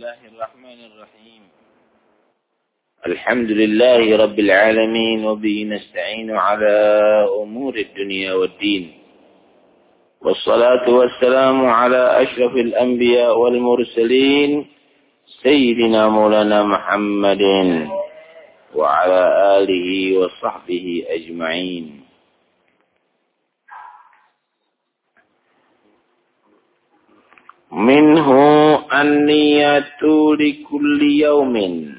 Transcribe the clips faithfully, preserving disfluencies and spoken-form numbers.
الله الرحمن الرحيم الحمد لله رب العالمين وبه نستعين على أمور الدنيا والدين والصلاة والسلام على أشرف الأنبياء والمرسلين سيدنا مولانا محمد وعلى آله وصحبه أجمعين. Minhu an-niyatu likulli yawmin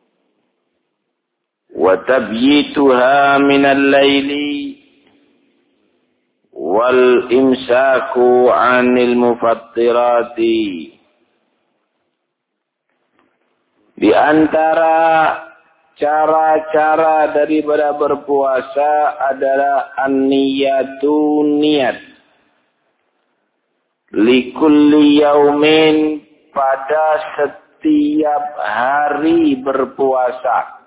wa tabyituha min al-layli wal imsaku 'anil mufattirati. Di antara cara-cara daripada berpuasa adalah an-niyatu niat. Likulli yaumin, pada setiap hari berpuasa.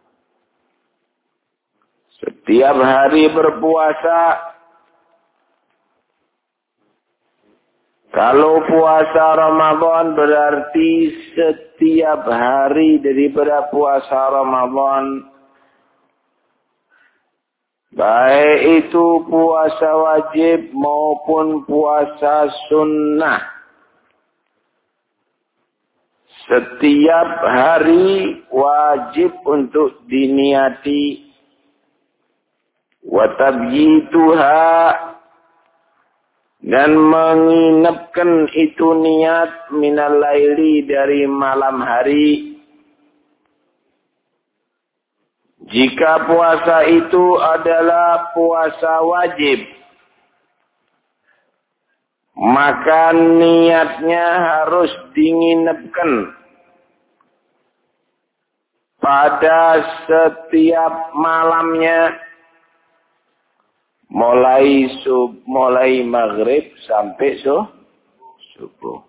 Setiap hari berpuasa. Kalau puasa Ramadan berarti setiap hari daripada puasa Ramadan. Baik itu puasa wajib maupun puasa sunnah. Setiap hari wajib untuk diniati. Wa tabyituha, dan menginapkan itu niat minal laili, dari malam hari. Jika puasa itu adalah puasa wajib, maka niatnya harus dinginapkan pada setiap malamnya, mulai sub, mulai maghrib sampai so, subuh.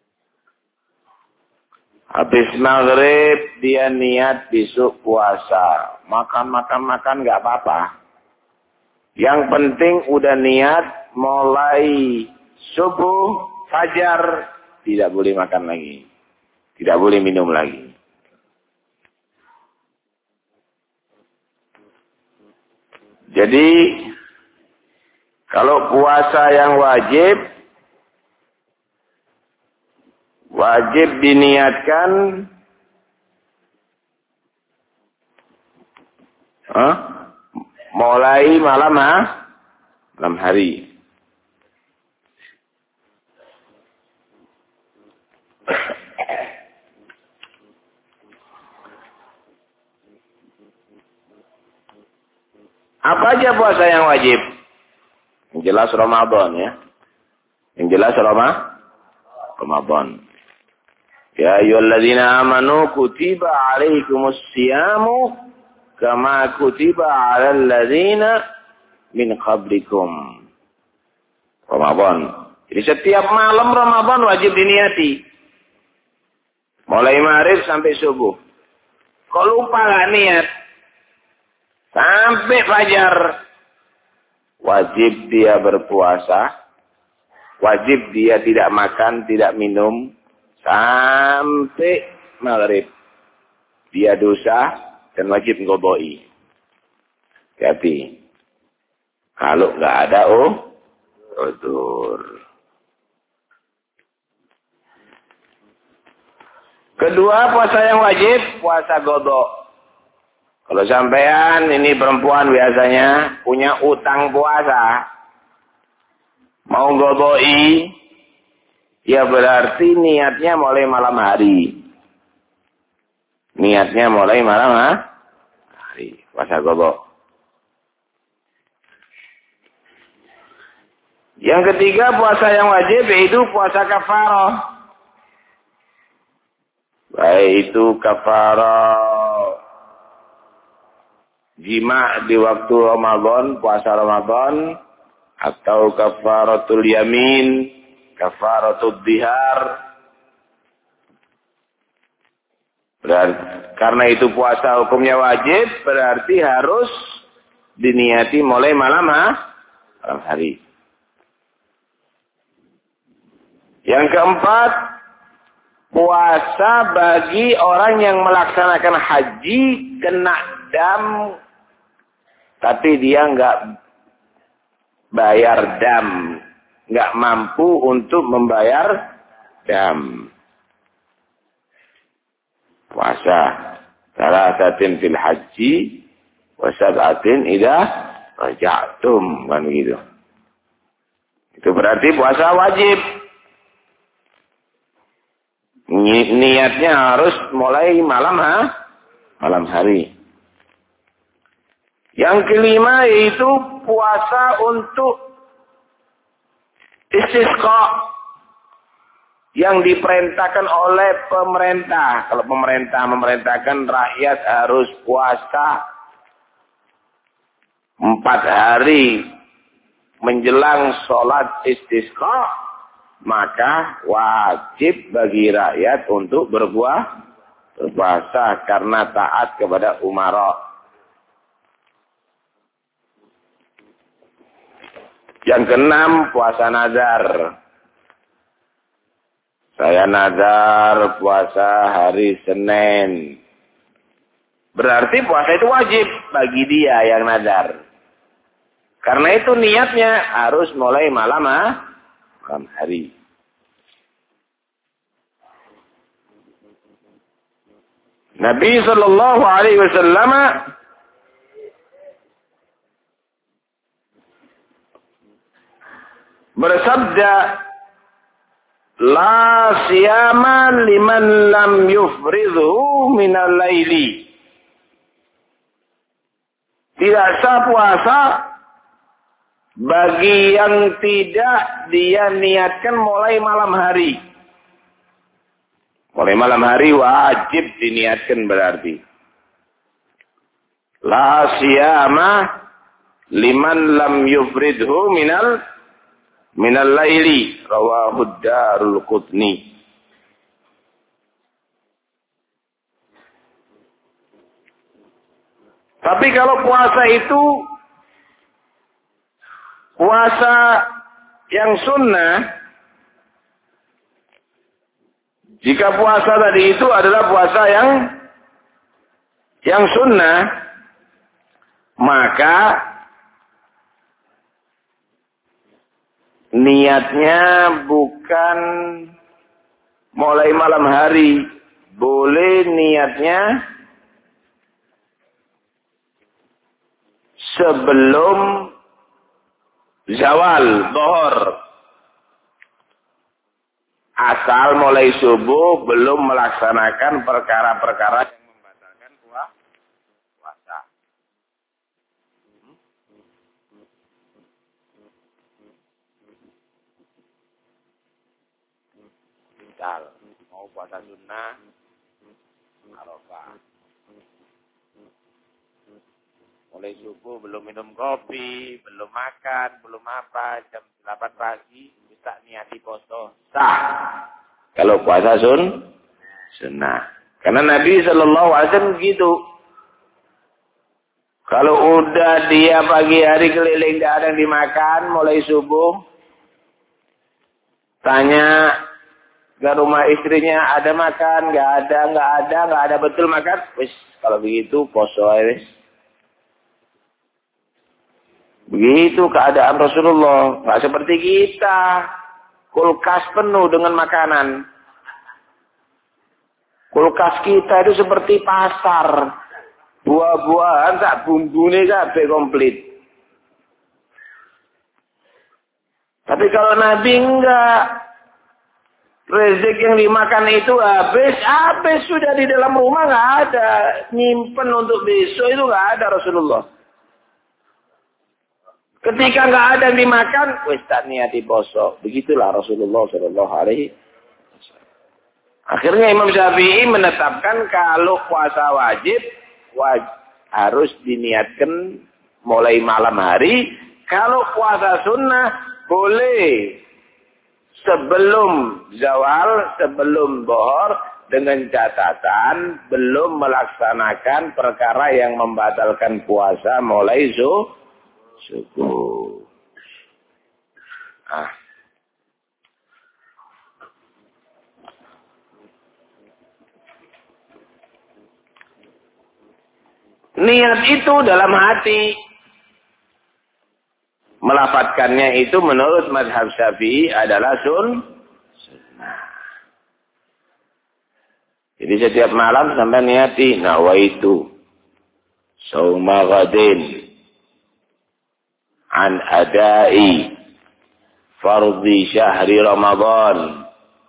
Habis maghrib dia niat besok puasa. Makan-makan-makan nggak apa-apa. Yang penting udah niat mulai subuh, fajar, tidak boleh makan lagi. Tidak boleh minum lagi. Jadi kalau puasa yang wajib, wajib diniatkan huh? mulai malam ha? malam hari. Apa aja puasa yang wajib? Yang jelas Ramadan ya. Yang jelas Ramadan. Ramadan. Ya ayyuhalladzina amanu kutiba alaikumus siyamu kama kutiba alal ladzina min qablikum. Ramadan. Jadi setiap malam Ramadan wajib diniati. Mulai maghrib sampai subuh. Kalau lupa gak niat sampai fajar, wajib dia berpuasa. Wajib dia tidak makan, tidak minum sampai maghrib. Dia dosa dan wajib ngodoi. Hati. Kalau nggak ada oh, udur. Kedua, puasa yang wajib, puasa godok. Kalau sampean ini perempuan biasanya punya utang puasa, mau godoi, ya berarti niatnya mulai malam hari. Niatnya mulai malam ha? hari. Puasa godok. Yang ketiga, puasa yang wajib yaitu puasa kafarah. Baik itu kafarah jima di waktu Ramadan, puasa Ramadan, atau kafaratul yamin, kafaratul dihar. Berarti, karena itu puasa hukumnya wajib, berarti harus diniati mulai malam ha? malam hari. Yang keempat, puasa bagi orang yang melaksanakan haji kena dam, tapi dia nggak bayar dam, nggak mampu untuk membayar dam. Puasa salasatin fil haji wa sab'atin idza raja'tum, kan begitu. Itu berarti puasa wajib. Ni niatnya harus mulai malam ha? Malam hari. Yang kelima yaitu puasa untuk istisqa yang diperintahkan oleh pemerintah. Kalau pemerintah memerintahkan rakyat harus puasa empat hari menjelang sholat istisqa, maka wajib bagi rakyat untuk berpuasa, berpuasa karena taat kepada umara. Yang keenam, puasa nazar. Saya nazar puasa hari Senin. Berarti puasa itu wajib bagi dia yang nazar. Karena itu niatnya harus mulai malam ha? Malam hari. Nabi sallallahu alaihi wasallam bersabda, la siyama liman lam yufridhu minal laili. Tidak sah puasa bagi yang tidak dia niatkan mulai malam hari. Mulai malam hari wajib diniatkan berarti. La siyama liman lam yufridhu minal minal laili, rawahu Darul Qutni. Tapi kalau puasa itu puasa yang sunnah, jika puasa tadi itu adalah puasa yang yang sunnah, maka niatnya bukan mulai malam hari. Boleh niatnya sebelum zawal, zuhur. Asal mulai subuh belum melaksanakan perkara-perkara yang membatalkan puasa. Misal, mau puasa sunnah, Arafah. Mulai subuh belum minum kopi, belum makan, belum apa, jam delapan pagi, bisa niati poso. Sah. Kalau puasa sun, sunnah. Karena Nabi Shallallahu Alaihi Wasallam begitu. Kalau udah dia pagi hari keliling, tidak ada yang dimakan, mulai subuh, tanya ke rumah istrinya, ada makan, nggak ada, nggak ada, nggak ada, betul makan. Wis, kalau begitu poso wis. Begitu keadaan Rasulullah, nggak seperti kita. Kulkas penuh dengan makanan. Kulkas kita itu seperti pasar. Buah-buahan tak bumbune kabeh komplit. Tapi kalau Nabi enggak, rezeki yang dimakan itu habis, habis sudah di dalam rumah nggak ada. Nyimpen untuk besok itu nggak ada Rasulullah. Ketika nggak ada yang dimakan, wis tak niati poso. Begitulah Rasulullah Shallallahu Alaihi Wasallam. Akhirnya Imam Syafi'i menetapkan kalau puasa wajib, wajib harus diniatkan mulai malam hari. Kalau puasa sunnah boleh sebelum zawal, sebelum bohor, dengan catatan belum melaksanakan perkara yang membatalkan puasa mulai zuhur. Syukur. Ah. Niat itu dalam hati. Melafadzkannya itu menurut mazhab Syafi'i adalah sun, sunnah. Jadi setiap malam sampai niati nawaitu sauma ghadin an adai fardhi syahri Ramadan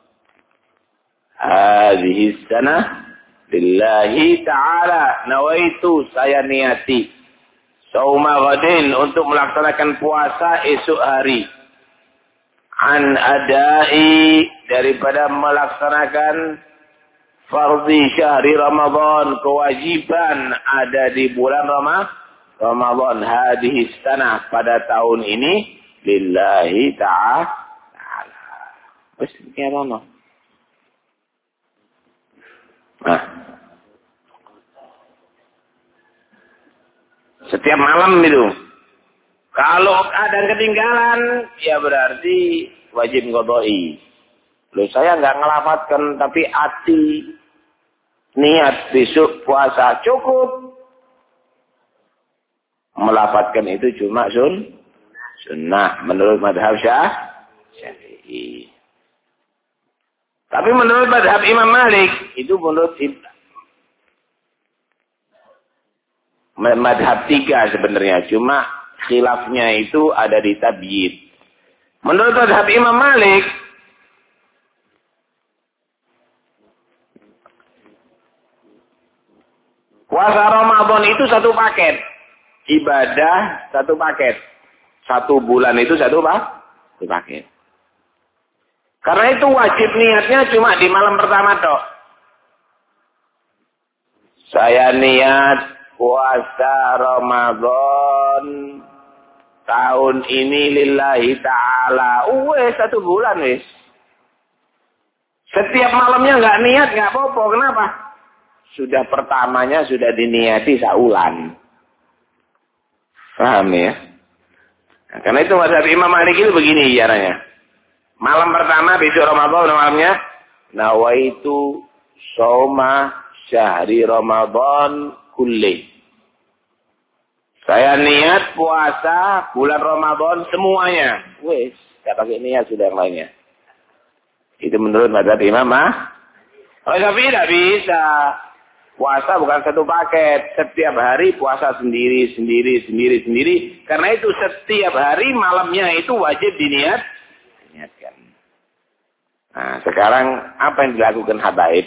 hadhihi sanah lillahi ta'ala. Nawaitu, saya niati sauma ghadin, untuk melaksanakan puasa esok hari, an adai, daripada melaksanakan fardhi syahri Ramadan, kewajiban ada di bulan Ramadan, hadhihi sanah, pada tahun ini, lillahi ta'ala. Wes iki ana. Nah. Setiap malam itu. Kalau ada ketinggalan, ya berarti wajib qodoi. Loh, saya nggak ngelafatkan, tapi hati niat besok puasa cukup. Melafatkan itu cuma sun, sunnah menurut mazhab Syafi'i. Tapi menurut mazhab Imam Malik itu menurut mazhab tiga sebenarnya, cuma khilafnya itu ada di tabyid. Menurut mazhab Imam Malik, puasa Ramadan itu satu paket. Ibadah satu paket. Satu bulan itu satu, satu paket. Karena itu wajib niatnya cuma di malam pertama toh. Saya niat puasa Ramadan tahun ini lillahi ta'ala. Uwes, satu bulan wes. Setiap malamnya nggak niat nggak apa-apa. Kenapa? Sudah pertamanya sudah diniati saulan. Paham ya? Nah, karena itu mazhab Imam Malik itu begini caranya. Malam pertama besok Ramadan malamnya nawaitu shauma syahri Ramadan kulli. Saya niat puasa bulan Ramadan semuanya. Wes, enggak pakai niat sudah yang lainnya. Itu menurut mazhab Imam Malik. Oh, tapi tidak bisa. Puasa bukan satu paket. Setiap hari puasa sendiri, sendiri, sendiri, sendiri. Karena itu setiap hari malamnya itu wajib diniat. Diniatkan. Nah, sekarang apa yang dilakukan habaib?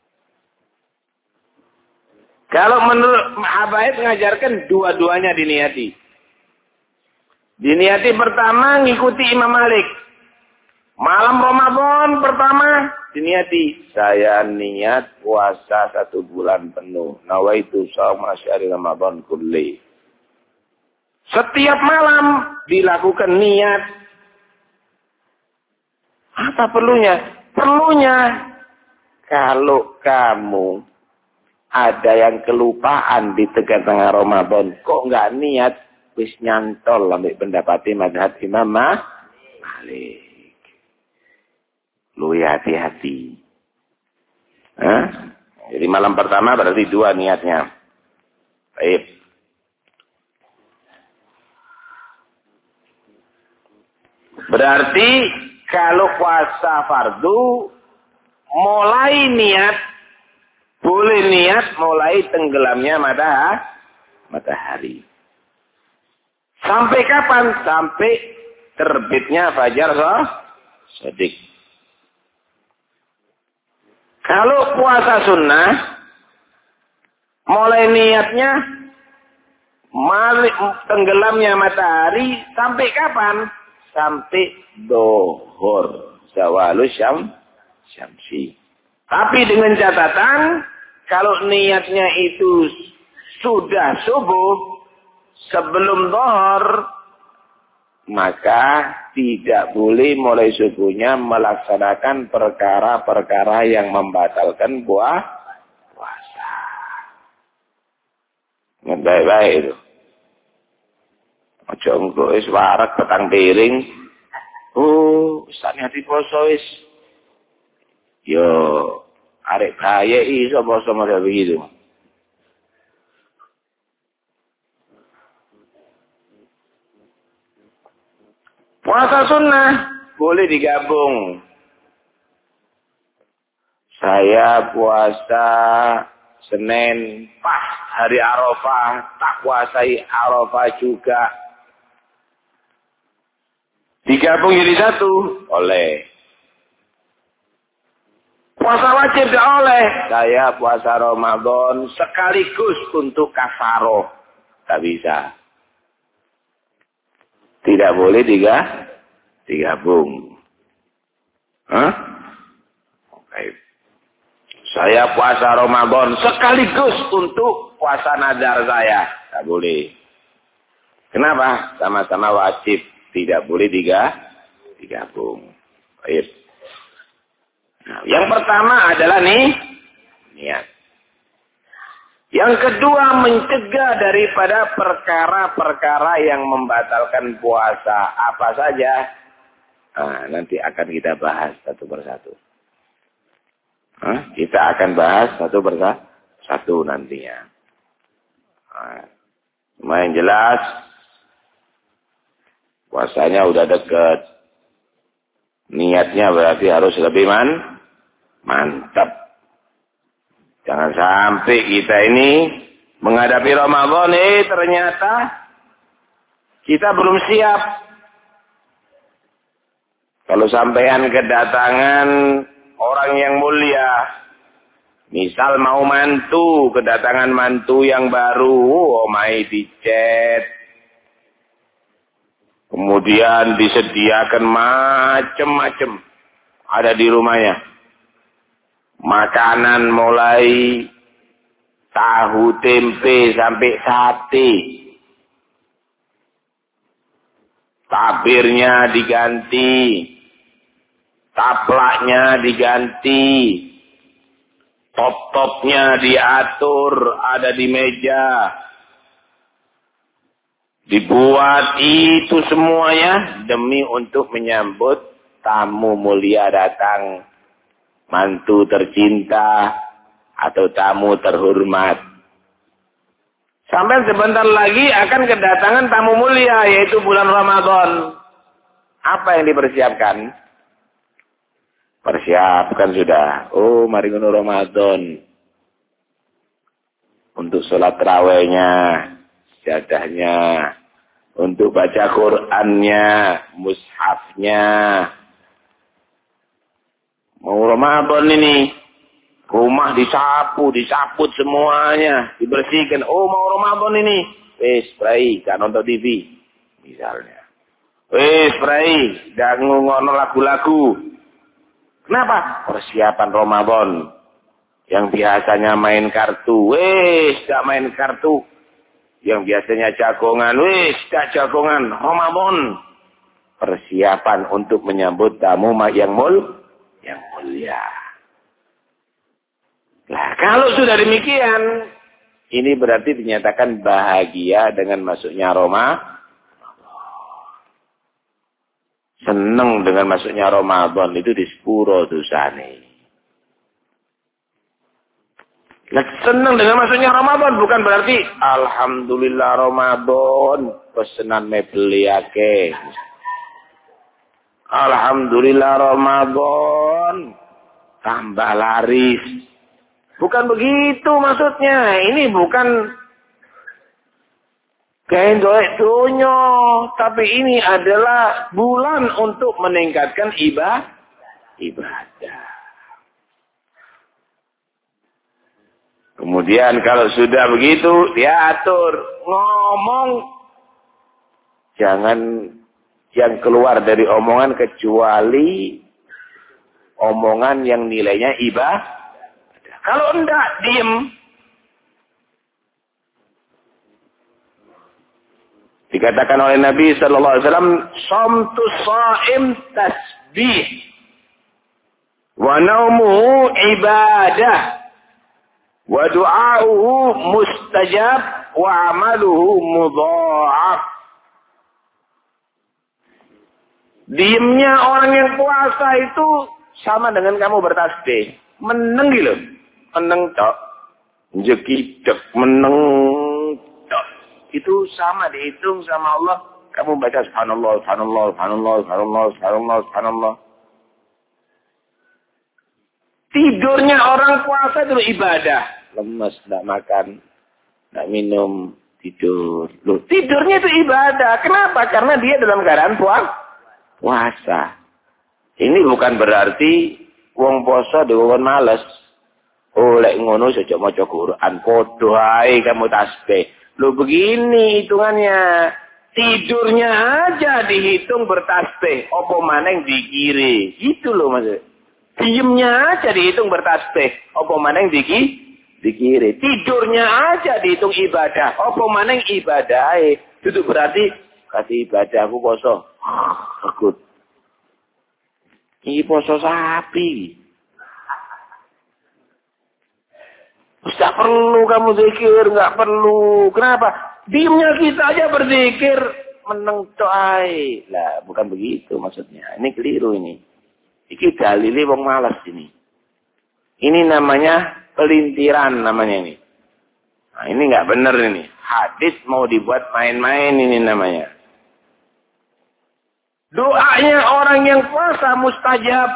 Kalau menurut habaib mengajarkan dua-duanya diniati. Diniati pertama ngikuti Imam Malik. Malam Ramadan pertama diniati, saya niat puasa satu bulan penuh. Nawaitu shauma syahri Ramadan kulli. Setiap malam dilakukan niat. Apa perlunya? Perlunya kalau kamu ada yang kelupaan di tengah-tengah Ramadan, kok nggak niat, wis nyantol ambil pendapati mazhab Imam Malik. Lu ya hati-hati. Hah? Jadi malam pertama berarti dua niatnya. Baik. Berarti kalau puasa fardu mulai niat, boleh niat mulai tenggelamnya matahari. Sampai kapan? Sampai terbitnya fajar shadiq. Kalau puasa sunnah, mulai niatnya tenggelamnya matahari sampai kapan? Sampai dohor, zawalus syam, syamsi. Tapi dengan catatan, kalau niatnya itu sudah subuh, sebelum dohor, maka tidak boleh mulai subuhnya melaksanakan perkara-perkara yang membatalkan puasa. Baik-baik itu. Aja engko wis warak petang piring. Oh, sakne ati poso wis. Yo, arek kaya iso poso model begitu. Puasa sunnah boleh digabung. Saya puasa Senin pas hari Arafah, tak puasai Arafah juga. Digabung jadi satu, oleh. Puasa wajib tidak oleh. Saya puasa Ramadan sekaligus untuk kafaroh. Tak bisa. Tidak boleh tiga, digabung. Hah? Oke. Saya puasa Ramadan sekaligus untuk puasa nazar saya. Tak boleh. Kenapa? Sama-sama wajib. Tidak boleh tiga, digabung. Baik. Nah, yang pertama adalah nih, niat. Yang kedua, mencegah daripada perkara-perkara yang membatalkan puasa. Apa saja? Nah, nanti akan kita bahas satu persatu. Hah? Kita akan bahas satu persatu satu nantinya. Nah, cuma yang jelas, puasanya udah deket. Niatnya berarti harus lebih man, mantap. Jangan sampai kita ini menghadapi Ramadan, eh ternyata kita belum siap. Kalau sampean kedatangan orang yang mulia, misal mau mantu, kedatangan mantu yang baru, oh mai dicet, kemudian disediakan macem-macem ada di rumahnya. Makanan mulai tahu tempe sampai sate. Tabirnya diganti. Taplaknya diganti. Top-topnya diatur ada di meja. Dibuat itu semuanya demi untuk menyambut tamu mulia datang. Mantu tercinta atau tamu terhormat. Sampai sebentar lagi akan kedatangan tamu mulia, yaitu bulan Ramadan. Apa yang dipersiapkan? Persiapkan sudah. Oh, mari ngono Ramadan. Untuk sholat tarawihnya, sajadahnya, untuk baca Qur'annya, mushafnya. Mau Ramadan ini, rumah disapu, disaput semuanya, dibersihkan. Oh, mau Ramadan ini, wes prai, gak nonton T V, misalnya. Wes prai, gak ngono lagu-lagu. Kenapa? Persiapan Ramadan. Yang biasanya main kartu, wes gak main kartu. Yang biasanya jagongan, wes gak jagongan. Ramadan. Persiapan untuk menyambut tamu yang mul. Yang mulia. Nah, kalau sudah demikian, ini berarti dinyatakan bahagia dengan masuknya Roma. Senang dengan masuknya Ramadan itu di sepuro dosane. Nah, senang dengan masuknya Ramadan bukan berarti alhamdulillah Ramadan pesanan mebeli akeh. Alhamdulillah Ramadan tambah laris. Bukan begitu maksudnya. Ini bukan gendok dunya, tapi ini adalah bulan untuk meningkatkan ibadah. Ibadah. Kemudian kalau sudah begitu, dia atur ngomong, jangan yang keluar dari omongan kecuali omongan yang nilainya ibadah. Kalau enggak, diem. Dikatakan oleh Nabi sallallahu alaihi wasallam, "Shamtu shaim tasbih wa naumuhu ibadah wa du'auhu mustajab wa amaluhu mudha'af." Diemnya orang yang puasa itu sama dengan kamu bertasbih. Meneng gitu. Meneng tok. Jekidek meneng tok. Itu sama dihitung sama Allah Kamu baca subhanallah, subhanallah, subhanallah, subhanallah, subhanallah, subhanallah. Tidurnya orang puasa itu ibadah. Lemes, tidak makan, tidak minum, tidur. Loh, tidurnya itu ibadah. Kenapa? Karena dia dalam keadaan puasa. Ini bukan berarti wong poso dikon males. Oh, lek ngono saja maca Quran, podo ae kamu tasbih. Loh begini hitungannya. Tidurnya aja dihitung bertasbih, apa maneng dikiri. Gitu loh maksud. Diemnya aja dihitung bertasbih, apa maneng diki dikiri. Tidurnya aja dihitung ibadah, apa maneng ibadah. Itu berarti kasih ibadah aku poso. Takut. Ini poso sapi. Tidak perlu kamu zikir, nggak perlu. Kenapa? Diamnya kita aja berzikir, meneng toai. Lah, bukan begitu maksudnya. Ini keliru ini. Ini dalili wong malas ini. Ini namanya pelintiran namanya ini. Nah, ini nggak benar ini. Hadis mau dibuat main-main ini namanya. Doanya orang yang puasa mustajab.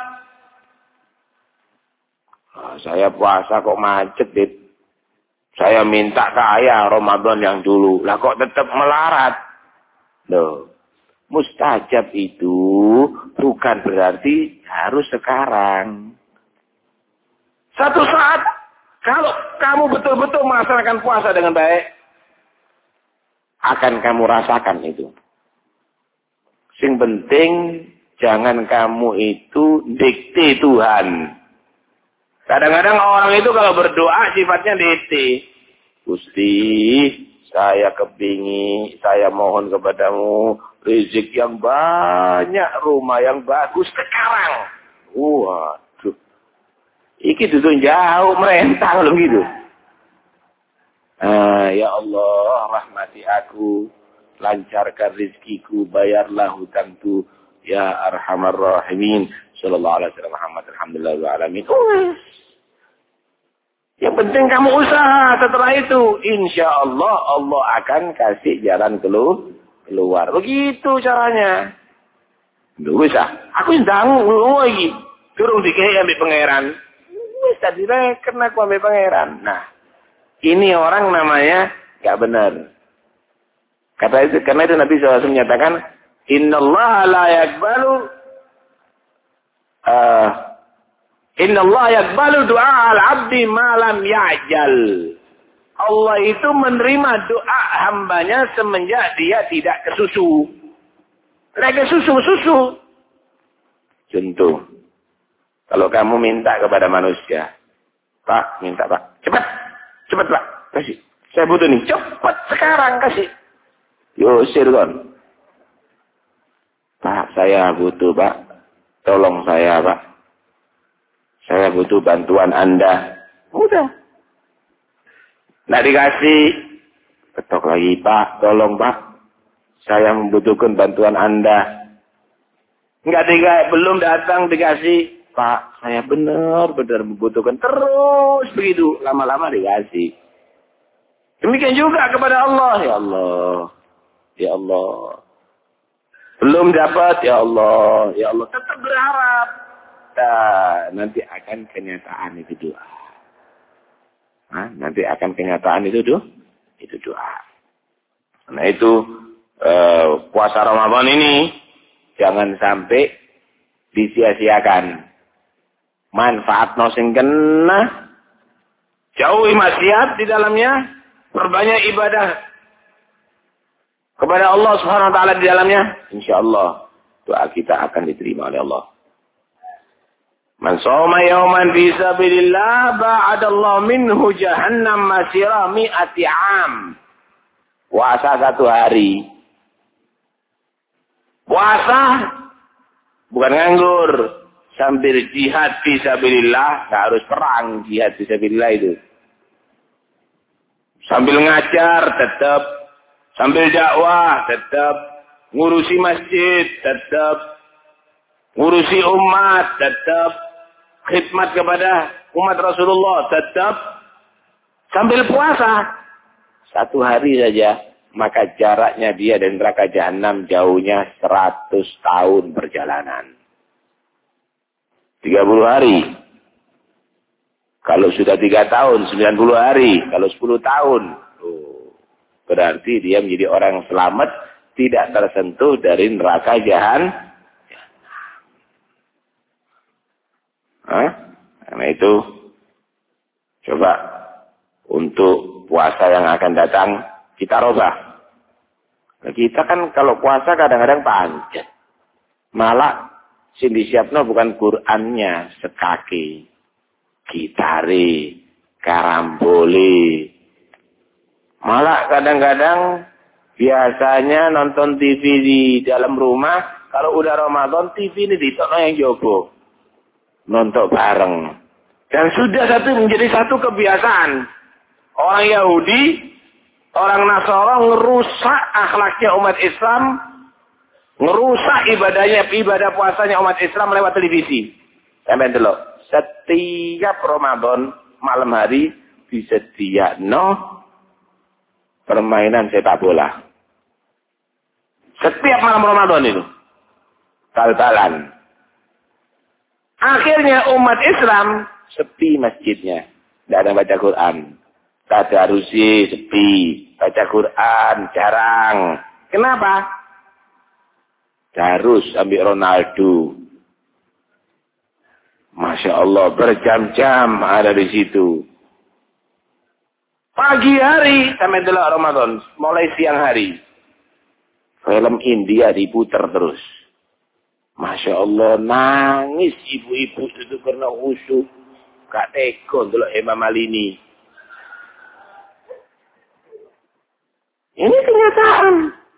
Oh, saya puasa kok macet, Dit. Saya minta kaya Ramadan yang dulu. Lah kok tetap melarat? Loh, mustajab itu bukan berarti harus sekarang. Satu saat, kalau kamu betul-betul melaksanakan puasa dengan baik, akan kamu rasakan itu. Sing penting, jangan kamu itu dikte Tuhan. Kadang-kadang orang itu kalau berdoa sifatnya dikte. Gusti, saya kepingin, saya mohon kepadamu rezeki yang banyak, rumah yang bagus sekarang. Waduh. Iki duduk jauh merentang loh gitu. Ah, ya Allah, rahmati aku, lancarkan rezekiku, bayarlah hutangku, ya arhamar rahimin. Sallallahu alaihi wasallam Muhammad alhamdulillah alamin. Yang penting kamu usaha. Setelah itu, insya Allah Allah akan kasih jalan keluar. Begitu caranya. Duh, bisa. Aku sedang lagi. Turun dikei ambil pangeran. Bisa direken aku ambil pangeran. Nah, ini orang namanya gak benar. Kata itu, karena itu Nabi shallallahu alaihi wasallam menyatakan, Inna Allah la yakbalu uh, Inna Allah yakbalu doa al-abdi malam ya'jal. Allah itu menerima doa hambanya semenjak dia tidak kesusu. Lagi susu-susu. Contoh. Kalau kamu minta kepada manusia. Pak, minta Pak. Cepat. Cepat Pak. Kasih. Saya butuh nih. Cepat sekarang kasih. Yusir kan. Pak, saya butuh Pak. Tolong saya Pak. Saya butuh bantuan Anda. Udah. Nggak dikasih. Ketok lagi, Pak. Tolong, Pak. Saya membutuhkan bantuan Anda. Nggak dikasih. Belum datang dikasih. Pak, saya benar-benar membutuhkan. Terus begitu. Lama-lama dikasih. Demikian juga kepada Allah. Ya Allah. Ya Allah. Belum dapat. Ya Allah. Ya Allah. Tetap berharap. Nah, nanti akan kenyataan itu doa. Nah, nanti akan kenyataan itu doa. Itu doa. Nah itu eh, puasa Ramadan ini jangan sampai disia-siakan. Manfaat sing kena, jauhi maksiat di dalamnya, perbanyak ibadah kepada Allah Subhanahu wa taala di dalamnya. Insyaallah doa kita akan diterima oleh Allah. Man shoma yawman fi sabilillah ba'adallahu minhu jahannam masira mi'ati am. Puasa satu hari. Puasa bukan nganggur, sambil jihad fi sabilillah, enggak harus perang, jihad fi sabilillah itu. Sambil ngajar tetap, sambil dakwah tetap, ngurusi masjid tetap, ngurusi umat tetap, khidmat kepada umat Rasulullah tetap, sambil puasa satu hari saja maka jaraknya dia dari neraka jahanam jauhnya seratus tahun perjalanan. tiga puluh hari. Kalau sudah tiga tahun, sembilan puluh hari. Kalau sepuluh tahun. Oh, berarti dia menjadi orang yang selamat, tidak tersentuh dari neraka jahanam. Hah? Karena itu, coba untuk puasa yang akan datang, kita robah. Kita kan kalau puasa kadang-kadang panjang. Malah, sing disiapno bukan Qur'annya, sekaki, gitari, karambole. Malah kadang-kadang, biasanya nonton T V di dalam rumah, kalau udah Ramadan, T V ini ditokno yang jobo. Nonton bareng. Dan sudah satu menjadi satu kebiasaan. Orang Yahudi, orang Nasara ngerusak akhlaknya umat Islam, ngerusak ibadahnya, ibadah puasanya umat Islam lewat televisi. Sampai dulu. Setiap Ramadan malam hari disediakno permainan sepak bola. Setiap malam Ramadan itu. Tal-talan. Akhirnya umat Islam sepi masjidnya. Tidak ada baca Quran. Tadarusi sepi. Baca Quran jarang. Kenapa? Darus ambil Ronaldo. Masya Allah, berjam-jam ada di situ. Pagi hari sampai delok Ramadan, mulai siang hari. Film India diputar terus. Masya Allah, nangis ibu-ibu itu karena khusyuk. Gak tega delok Hema Malini. Ini kenyataan.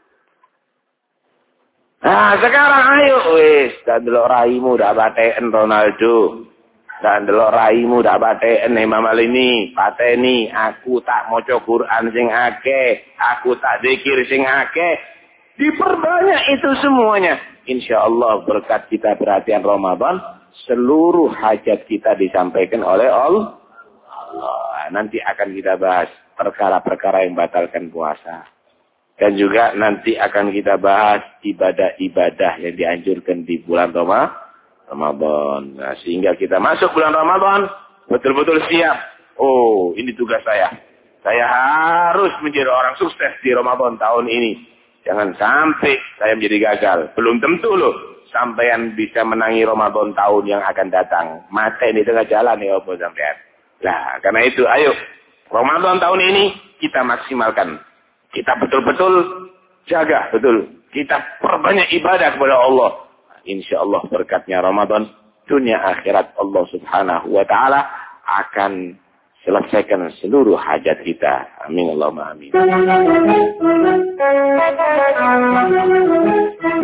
Nah, sekarang ayo wis, dan delok raimu dak paten Ronaldo. Dan delok raimu dak paten Hema Malini, pateni aku tak maca Quran sing akeh, aku tak zikir sing akeh. Diperbanyak itu semuanya. Insya Allah berkat kita perhatian Ramadan, seluruh hajat kita disampaikan oleh Allah. Allah. Nanti akan kita bahas perkara-perkara yang batalkan puasa. Dan juga nanti akan kita bahas ibadah-ibadah yang dianjurkan di bulan Ramadan. Nah, sehingga kita masuk bulan Ramadan, betul-betul siap. Oh, ini tugas saya. Saya harus menjadi orang sukses di Ramadan tahun ini. Jangan sampai saya menjadi gagal. Belum tentu loh sampean bisa menangi Ramadan tahun yang akan datang. Mati di tengah jalan ya apa sampean. Nah, karena itu ayo Ramadan tahun ini kita maksimalkan. Kita betul-betul jaga, betul. Kita perbanyak ibadah kepada Allah. Insya Allah berkatnya Ramadan, dunia akhirat Allah Subhanahu wa taala akan selesaikan seluruh hajat kita. Amin Allahumma amin.